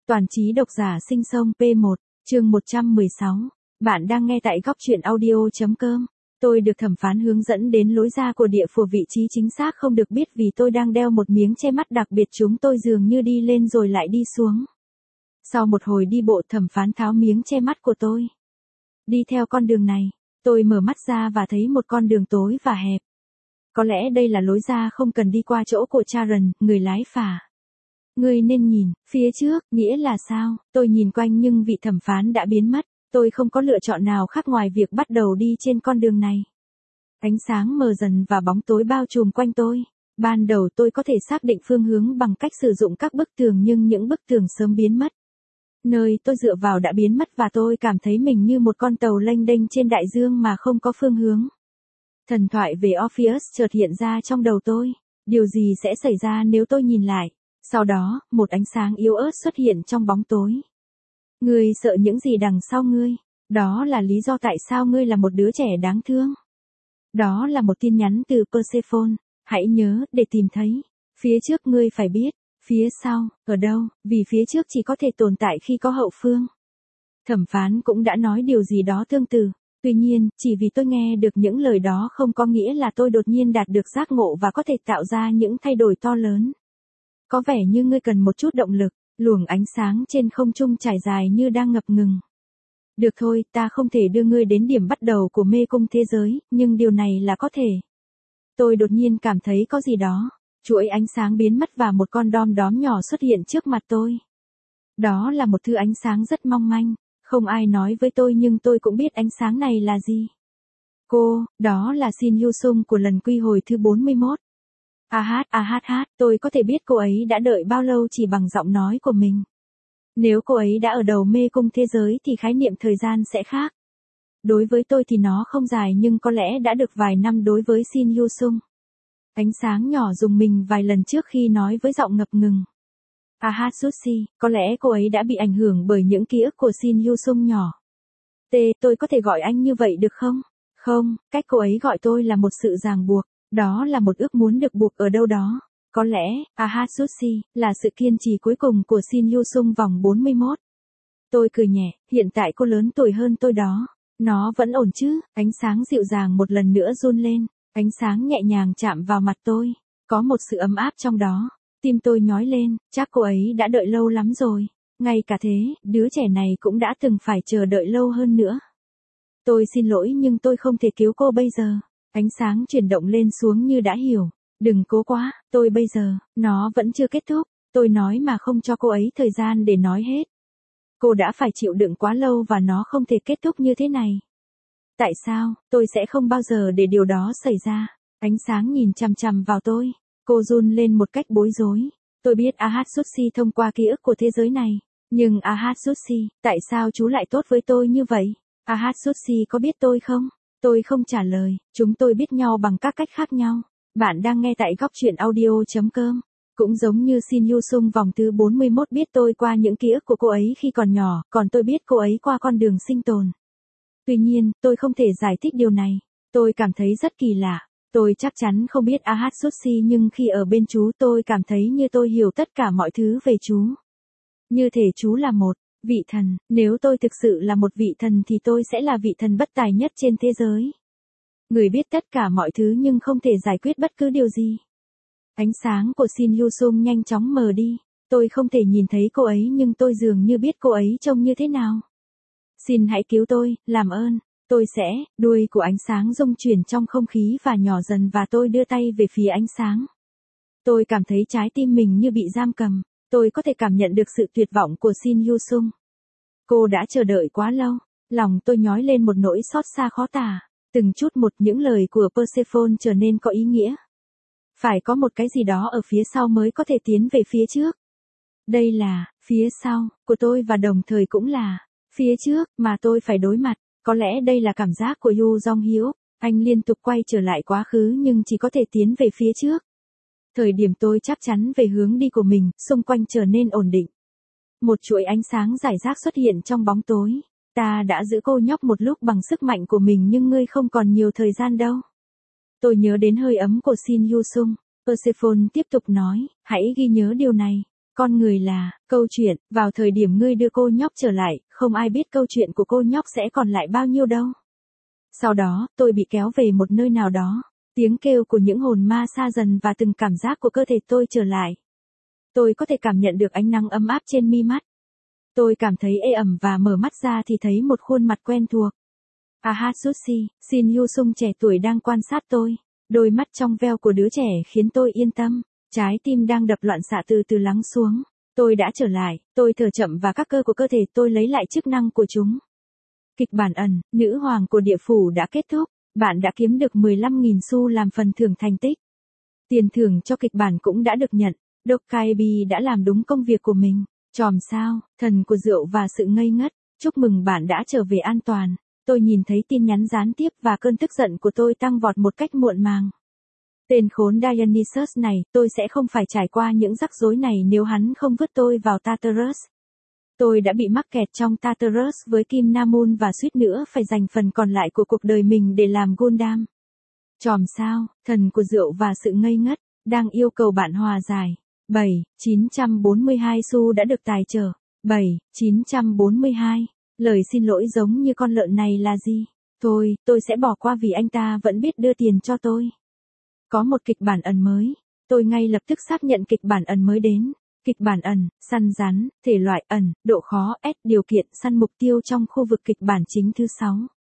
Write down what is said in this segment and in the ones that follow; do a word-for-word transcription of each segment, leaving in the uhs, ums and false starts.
Toàn trí độc giả sinh sông pê một, chương một trăm mười sáu. Bạn đang nghe tại góc truyện audio chấm com. Tôi được thẩm phán hướng dẫn đến lối ra của địa phủ, vị trí chính xác không được biết vì tôi đang đeo một miếng che mắt đặc biệt, chúng tôi dường như đi lên rồi lại đi xuống. Sau một hồi đi bộ, thẩm phán tháo miếng che mắt của tôi. Đi theo con đường này, tôi mở mắt ra và thấy một con đường tối và hẹp. Có lẽ đây là lối ra, không cần đi qua chỗ của Charon, người lái phà. Ngươi nên nhìn, phía trước, nghĩa là sao? Tôi nhìn quanh nhưng vị thẩm phán đã biến mất. Tôi không có lựa chọn nào khác ngoài việc bắt đầu đi trên con đường này. Ánh sáng mờ dần và bóng tối bao trùm quanh tôi. Ban đầu tôi có thể xác định phương hướng bằng cách sử dụng các bức tường, nhưng những bức tường sớm biến mất. Nơi tôi dựa vào đã biến mất và tôi cảm thấy mình như một con tàu lênh đênh trên đại dương mà không có phương hướng. Thần thoại về Orpheus chợt hiện ra trong đầu tôi. Điều gì sẽ xảy ra nếu tôi nhìn lại? Sau đó, một ánh sáng yếu ớt xuất hiện trong bóng tối. Ngươi sợ những gì đằng sau ngươi? Đó là lý do tại sao ngươi là một đứa trẻ đáng thương. Đó là một tin nhắn từ Persephone. Hãy nhớ, để tìm thấy. Phía trước ngươi phải biết. Phía sau, ở đâu? Vì phía trước chỉ có thể tồn tại khi có hậu phương. Thẩm phán cũng đã nói điều gì đó tương tự. Tuy nhiên, chỉ vì tôi nghe được những lời đó không có nghĩa là tôi đột nhiên đạt được giác ngộ và có thể tạo ra những thay đổi to lớn. Có vẻ như ngươi cần một chút động lực, luồng ánh sáng trên không trung trải dài như đang ngập ngừng. Được thôi, ta không thể đưa ngươi đến điểm bắt đầu của mê cung thế giới, nhưng điều này là có thể. Tôi đột nhiên cảm thấy có gì đó. Chuỗi ánh sáng biến mất và một con đom đóm nhỏ xuất hiện trước mặt tôi. Đó là một thứ ánh sáng rất mong manh. Không ai nói với tôi nhưng tôi cũng biết ánh sáng này là gì. Cô, đó là Shin Yu Sung của lần quy hồi thứ bốn mươi mốt. A hát, a hát hát, tôi có thể biết cô ấy đã đợi bao lâu chỉ bằng giọng nói của mình. Nếu cô ấy đã ở đầu mê cung thế giới thì khái niệm thời gian sẽ khác. Đối với tôi thì nó không dài nhưng có lẽ đã được vài năm đối với Shin Yu Sung. Ánh sáng nhỏ rùng mình vài lần trước khi nói với giọng ngập ngừng. A hát Sushi, có lẽ cô ấy đã bị ảnh hưởng bởi những ký ức của Shin Yu Sung nhỏ. T, tôi có thể gọi anh như vậy được không? Không, cách cô ấy gọi tôi là một sự ràng buộc. Đó là một ước muốn được buộc ở đâu đó. Có lẽ, A hát Sushi, là sự kiên trì cuối cùng của Shin Yu Sung vòng bốn mươi mốt. Tôi cười nhẹ, hiện tại cô lớn tuổi hơn tôi đó. Nó vẫn ổn chứ? Ánh sáng dịu dàng một lần nữa run lên. Ánh sáng nhẹ nhàng chạm vào mặt tôi. Có một sự ấm áp trong đó. Tim tôi nhói lên, chắc cô ấy đã đợi lâu lắm rồi. Ngay cả thế, đứa trẻ này cũng đã từng phải chờ đợi lâu hơn nữa. Tôi xin lỗi nhưng tôi không thể cứu cô bây giờ. Ánh sáng chuyển động lên xuống như đã hiểu. Đừng cố quá, tôi bây giờ, nó vẫn chưa kết thúc. Tôi nói mà không cho cô ấy thời gian để nói hết. Cô đã phải chịu đựng quá lâu và nó không thể kết thúc như thế này. Tại sao, tôi sẽ không bao giờ để điều đó xảy ra. Ánh sáng nhìn chằm chằm vào tôi. Cô run lên một cách bối rối. Tôi biết A hát Sushi thông qua ký ức của thế giới này. Nhưng A hát Sushi, tại sao chú lại tốt với tôi như vậy? A hát Sushi có biết tôi không? Tôi không trả lời. Chúng tôi biết nhau bằng các cách khác nhau. Bạn đang nghe tại góc truyện audio chấm com. Cũng giống như Shin Yu Sung vòng thứ bốn mươi mốt biết tôi qua những ký ức của cô ấy khi còn nhỏ, còn tôi biết cô ấy qua con đường sinh tồn. Tuy nhiên, tôi không thể giải thích điều này. Tôi cảm thấy rất kỳ lạ. Tôi chắc chắn không biết A hát Sushi nhưng khi ở bên chú tôi cảm thấy như tôi hiểu tất cả mọi thứ về chú. Như thể chú là một vị thần. Nếu tôi thực sự là một vị thần thì tôi sẽ là vị thần bất tài nhất trên thế giới. Người biết tất cả mọi thứ nhưng không thể giải quyết bất cứ điều gì. Ánh sáng của Shin Yu Sung nhanh chóng mờ đi. Tôi không thể nhìn thấy cô ấy nhưng tôi dường như biết cô ấy trông như thế nào. Xin hãy cứu tôi, làm ơn. Tôi sẽ, đuôi của ánh sáng rung chuyển trong không khí và nhỏ dần và tôi đưa tay về phía ánh sáng. Tôi cảm thấy trái tim mình như bị giam cầm. Tôi có thể cảm nhận được sự tuyệt vọng của Shin Yu Sung. Cô đã chờ đợi quá lâu. Lòng tôi nhói lên một nỗi xót xa khó tả. Từng chút một những lời của Persephone trở nên có ý nghĩa. Phải có một cái gì đó ở phía sau mới có thể tiến về phía trước. Đây là, phía sau, của tôi và đồng thời cũng là, phía trước, mà tôi phải đối mặt. Có lẽ đây là cảm giác của Yu Jong Hyuk. Anh liên tục quay trở lại quá khứ nhưng chỉ có thể tiến về phía trước. Thời điểm tôi chắc chắn về hướng đi của mình, xung quanh trở nên ổn định. Một chuỗi ánh sáng rải rác xuất hiện trong bóng tối. Ta đã giữ cô nhóc một lúc bằng sức mạnh của mình nhưng ngươi không còn nhiều thời gian đâu. Tôi nhớ đến hơi ấm của Shin Yu Sung. Persephone tiếp tục nói, hãy ghi nhớ điều này. Con người là, câu chuyện, vào thời điểm ngươi đưa cô nhóc trở lại, không ai biết câu chuyện của cô nhóc sẽ còn lại bao nhiêu đâu. Sau đó, tôi bị kéo về một nơi nào đó. Tiếng kêu của những hồn ma xa dần và từng cảm giác của cơ thể tôi trở lại. Tôi có thể cảm nhận được ánh nắng ấm áp trên mi mắt. Tôi cảm thấy ê ẩm và mở mắt ra thì thấy một khuôn mặt quen thuộc. Ahatsushi, Shin Yu-sung trẻ tuổi đang quan sát tôi. Đôi mắt trong veo của đứa trẻ khiến tôi yên tâm. Trái tim đang đập loạn xạ từ từ lắng xuống. Tôi đã trở lại, tôi thở chậm và các cơ của cơ thể tôi lấy lại chức năng của chúng. Kịch bản ẩn, nữ hoàng của địa phủ đã kết thúc. Bạn đã kiếm được mười lăm nghìn xu làm phần thưởng thành tích. Tiền thưởng cho kịch bản cũng đã được nhận. Dokkaebi đã làm đúng công việc của mình. Chòm sao, thần của rượu và sự ngây ngất. Chúc mừng bạn đã trở về an toàn. Tôi nhìn thấy tin nhắn gián tiếp và cơn tức giận của tôi tăng vọt một cách muộn màng. Tên khốn Dionysus này, tôi sẽ không phải trải qua những rắc rối này nếu hắn không vứt tôi vào Tartarus. Tôi đã bị mắc kẹt trong Tartarus với Kim Namun và suýt nữa phải dành phần còn lại của cuộc đời mình để làm Gundam. Chòm sao, thần của rượu và sự ngây ngất, đang yêu cầu bạn hòa giải. bảy chín trăm bốn mươi hai xu đã được tài trợ. bảy chín trăm bốn mươi hai. Lời xin lỗi giống như con lợn này là gì? Thôi, tôi sẽ bỏ qua vì anh ta vẫn biết đưa tiền cho tôi. Có một kịch bản ẩn mới. Tôi ngay lập tức xác nhận kịch bản ẩn mới đến. Kịch bản ẩn, săn rắn, thể loại ẩn, độ khó S, điều kiện săn mục tiêu trong khu vực kịch bản chính thứ sáu.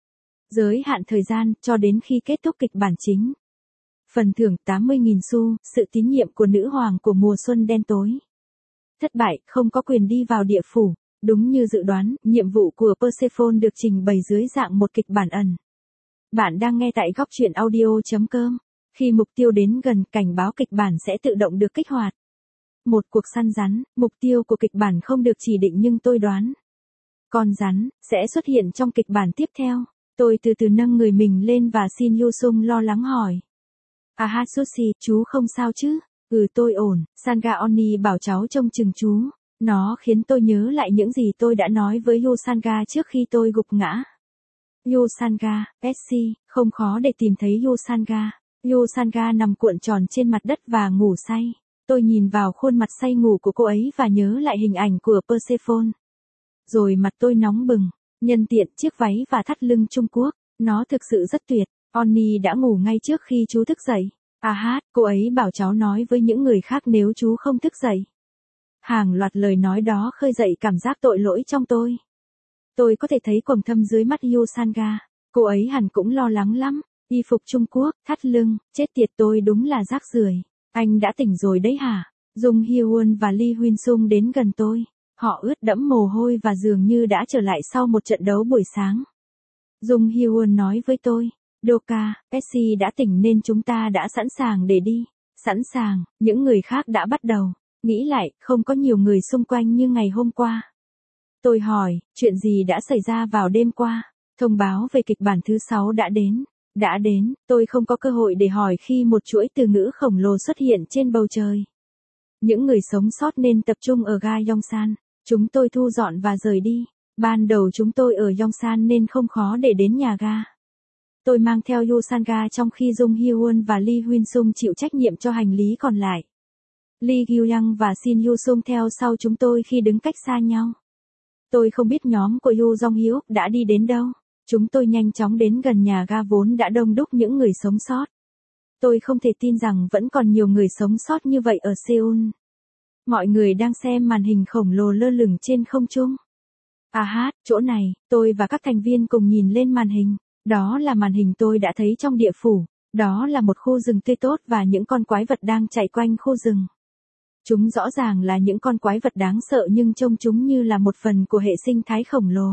Giới hạn thời gian, cho đến khi kết thúc kịch bản chính. Phần thưởng tám mươi nghìn xu, sự tín nhiệm của nữ hoàng của mùa xuân đen tối. Thất bại, không có quyền đi vào địa phủ. Đúng như dự đoán, nhiệm vụ của Persephone được trình bày dưới dạng một kịch bản ẩn. Bạn đang nghe tại góc truyện audio chấm com. Khi mục tiêu đến gần, cảnh báo kịch bản sẽ tự động được kích hoạt. Một cuộc săn rắn, mục tiêu của kịch bản không được chỉ định nhưng tôi đoán. Con rắn, sẽ xuất hiện trong kịch bản tiếp theo. Tôi từ từ nâng người mình lên và Shin Yu-sung lo lắng hỏi. Ahatsushi, chú không sao chứ? Ừ tôi ổn, Sanga Oni bảo cháu trông chừng chú. Nó khiến tôi nhớ lại những gì tôi đã nói với Yusanga trước khi tôi gục ngã. Yusanga, Pepsi, không khó để tìm thấy Yusanga. Yusanga nằm cuộn tròn trên mặt đất và ngủ say. Tôi nhìn vào khuôn mặt say ngủ của cô ấy và nhớ lại hình ảnh của Persephone. Rồi mặt tôi nóng bừng, nhân tiện chiếc váy và thắt lưng Trung Quốc, nó thực sự rất tuyệt. Oni đã ngủ ngay trước khi chú thức dậy. À hát, cô ấy bảo cháu nói với những người khác nếu chú không thức dậy. Hàng loạt lời nói đó khơi dậy cảm giác tội lỗi trong tôi. Tôi có thể thấy quầng thâm dưới mắt Yusanga. Cô ấy hẳn cũng lo lắng lắm. Y phục Trung Quốc, thắt lưng, chết tiệt tôi đúng là rác rưởi. Anh đã tỉnh rồi đấy hả? Jung Hyun và Lee Huyên Sung đến gần tôi. Họ ướt đẫm mồ hôi và dường như đã trở lại sau một trận đấu buổi sáng. Jung Hyun nói với tôi, Doka, Pepsi đã tỉnh nên chúng ta đã sẵn sàng để đi. Sẵn sàng, những người khác đã bắt đầu. Nghĩ lại, không có nhiều người xung quanh như ngày hôm qua. Tôi hỏi, chuyện gì đã xảy ra vào đêm qua? Thông báo về kịch bản thứ sáu đã đến. Đã đến, tôi không có cơ hội để hỏi khi một chuỗi từ ngữ khổng lồ xuất hiện trên bầu trời. Những người sống sót nên tập trung ở ga Yongsan. Chúng tôi thu dọn và rời đi. Ban đầu chúng tôi ở Yongsan nên không khó để đến nhà ga. Tôi mang theo Yusanga trong khi Jung Hyun và Lee Huyên Sung chịu trách nhiệm cho hành lý còn lại. Lee Gyu-young và Shin Yu-sung theo sau chúng tôi khi đứng cách xa nhau. Tôi không biết nhóm của Yu Jong-hyuk đã đi đến đâu. Chúng tôi nhanh chóng đến gần nhà ga vốn đã đông đúc những người sống sót. Tôi không thể tin rằng vẫn còn nhiều người sống sót như vậy ở Seoul. Mọi người đang xem màn hình khổng lồ lơ lửng trên không trung. À hát, chỗ này, tôi và các thành viên cùng nhìn lên màn hình. Đó là màn hình tôi đã thấy trong địa phủ. Đó là một khu rừng tươi tốt và những con quái vật đang chạy quanh khu rừng. Chúng rõ ràng là những con quái vật đáng sợ nhưng trông chúng như là một phần của hệ sinh thái khổng lồ.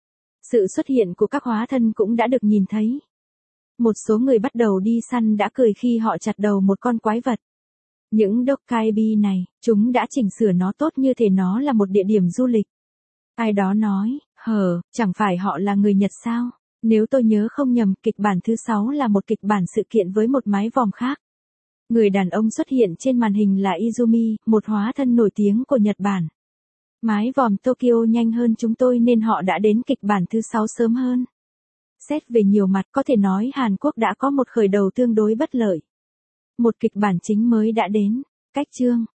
Sự xuất hiện của các hóa thân cũng đã được nhìn thấy. Một số người bắt đầu đi săn đã cười khi họ chặt đầu một con quái vật. Những Dokkaebi này, chúng đã chỉnh sửa nó tốt như thể nó là một địa điểm du lịch. Ai đó nói, hờ, chẳng phải họ là người Nhật sao? Nếu tôi nhớ không nhầm, kịch bản thứ sáu là một kịch bản sự kiện với một mái vòm khác. Người đàn ông xuất hiện trên màn hình là Izumi, một hóa thân nổi tiếng của Nhật Bản. Mái vòm Tokyo nhanh hơn chúng tôi nên họ đã đến kịch bản thứ sáu sớm hơn. Xét về nhiều mặt có thể nói Hàn Quốc đã có một khởi đầu tương đối bất lợi. Một kịch bản chính mới đã đến. Cách chương,